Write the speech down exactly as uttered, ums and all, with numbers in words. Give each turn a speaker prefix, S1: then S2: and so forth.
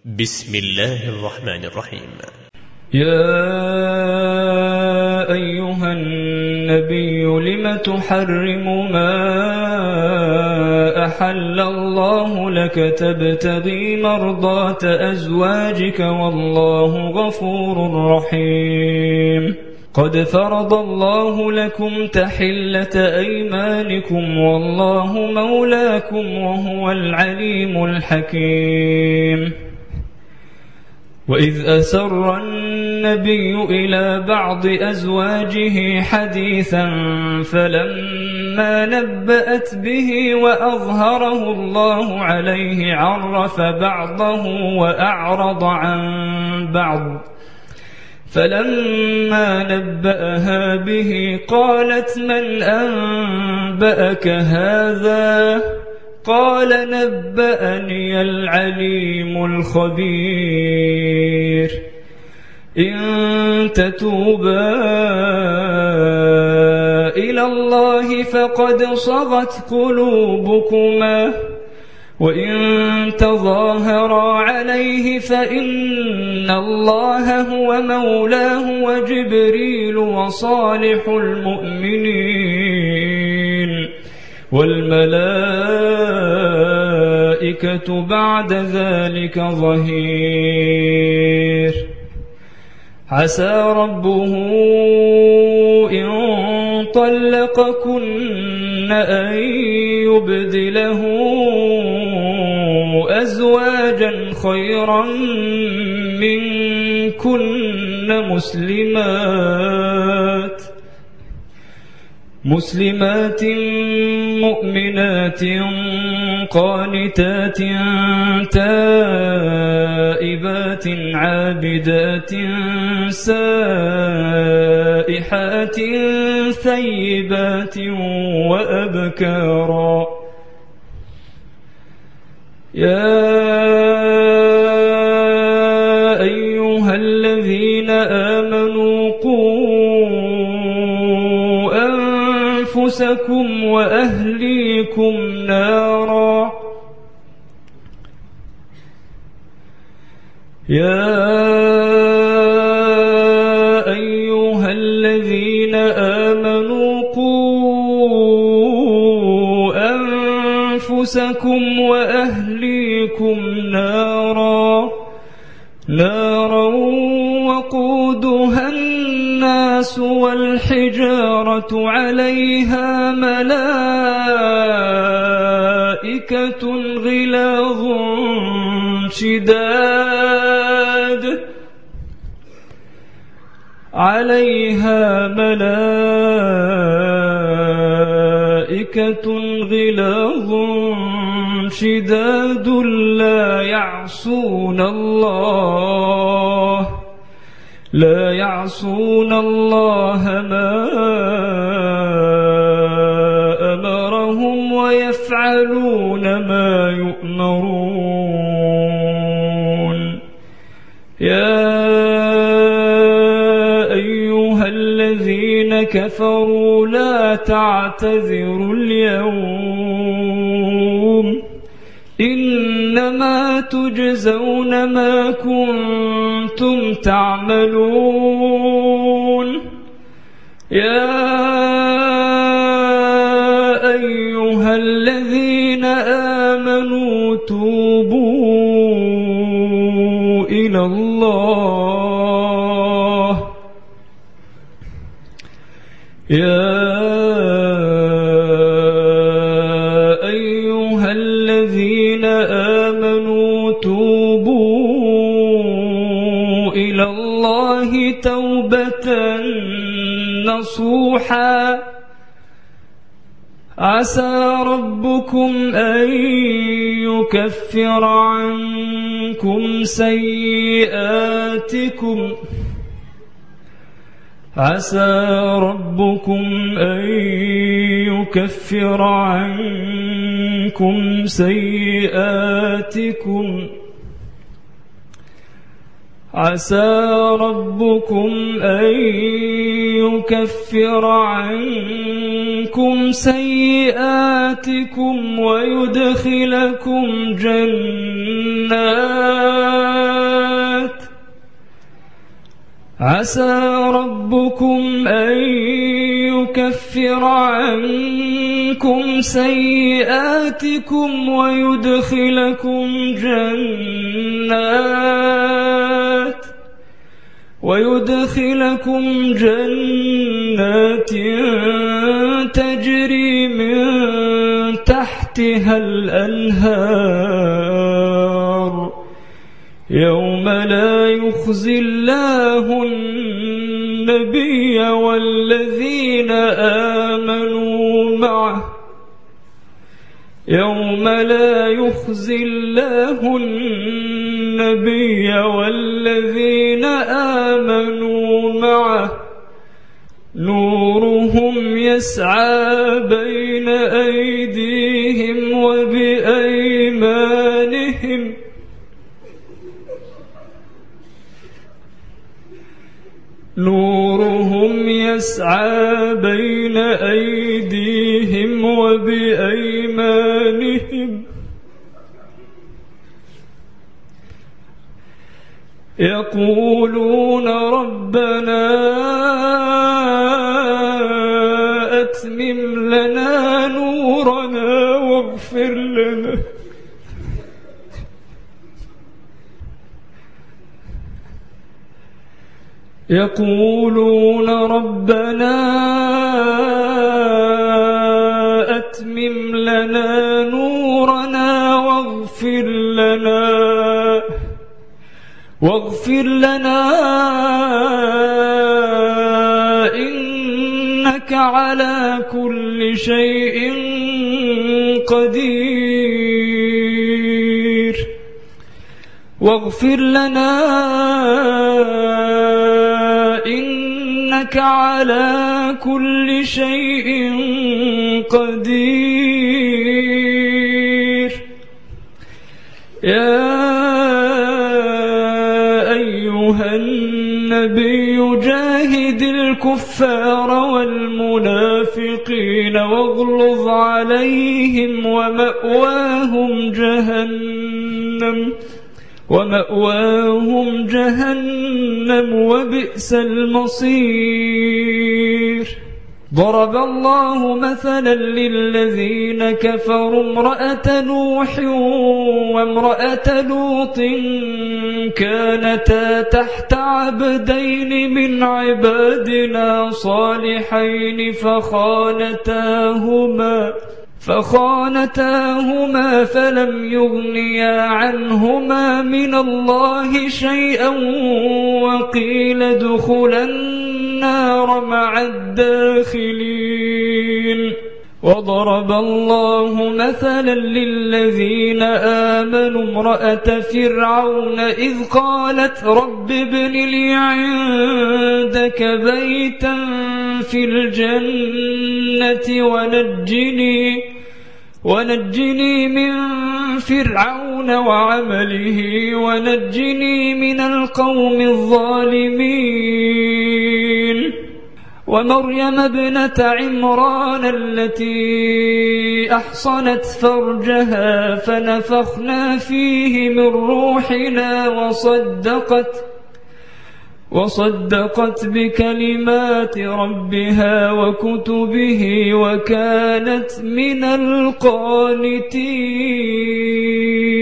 S1: بسم الله الرحمن الرحيم.
S2: يا أيها النبي لم تحرم ما أحل الله لك تبتغي مرضات أزواجك والله غفور رحيم. قد فرض الله لكم تحلة أيمانكم والله مولاكم وهو العليم الحكيم. وإذ أسر النبي إلى بعض أزواجه حديثا فلما نبأت به وأظهره الله عليه عرف بعضه وأعرض عن بعض فلما نبأها به قالت من أنبأك هذا؟ قال نبأني العليم الخبير. إن تتوبا إلى الله فقد صغت قلوبكما وإن تظاهرا عليه فإن الله هو مولاه وجبريل وصالح المؤمنين والملائكة بعد ذلك ظهير. عسى ربه إن طلقكن أن يبدله أزواجا خيرا منكن مسلمات مسلمات مؤمنات قانتات تائبات عابدات سائحات ثيبات وأبكارا. يا أيها الذين آمنوا قوا أنفسكم وأهليكم نارا. يا أيها الذين آمنوا قوا أنفسكم وأهليكم نارا نارا وقودها الناس والحجارة عليها ملائكة غلاظ شداد عليها ملائكة غلاظ شداد لا يعصون الله لا يعصون الله ما أمرهم ويفعلون ما يؤمرون. يا أيها الذين كفروا لا تعتذروا اليوم إنما تجزون ما كنتم تعملون. يا أيها الذين آمنوا توبوا إلى الله. يا أيها الذين آمنوا توبوا إلى الله توبة نصوحا عسى ربكم أن يكفر عنكم سيئاتكم عسى ربكم أن يكفر عنكم سيئاتكم عسى ربكم أن يكفر عنكم سيئاتكم ويدخلكم جنات عسى ربكم أن يكفر عنكم سيئاتكم ويدخلكم جنات ويدخلكم جنات تجري من تحتها الأنهار يوم لا يخزي الله النبي والذين آمنوا معه يوم لا يخزي الله النبي والذين آمنوا معه نورهم يسعى بين أيديهم وبأيمانهم نورهم يسعى بين أيديهم وبأيمانهم يقولون ربنا أتمم لنا نورنا واغفر لنا يقولون ربنا أتمم لنا نورنا واغفر لنا واغفر لنا إنك على كل شيء قدير واغفر لنا إنك على كل شيء قدير يا أيها النبي جاهد الكفار والمنافقين واغلظ عليهم ومأواهم جهنم ومأواهم جهنم وبئس المصير ضرب الله مثلا للذين كفروا امرأة نوح وامرأة لوط كانتا تحت عبدين من عبادنا صالحين فخانتاهما فخانتاهما فلم يغنيا عنهما من الله شيئا وقيل ادخلا النار مع الداخلين وضرب الله مثلا للذين آمنوا امرأة فرعون إذ قالت رب ابن لي عندك بيتا في الجنة ونجني ونجني من فرعون وعمله ونجني من القوم الظالمين ومريم ابنة عمران التي أحصنت فرجها فنفخنا فيه من روحنا وصدقت وصدقت بكلمات ربها وكتبه وكانت من القانتين.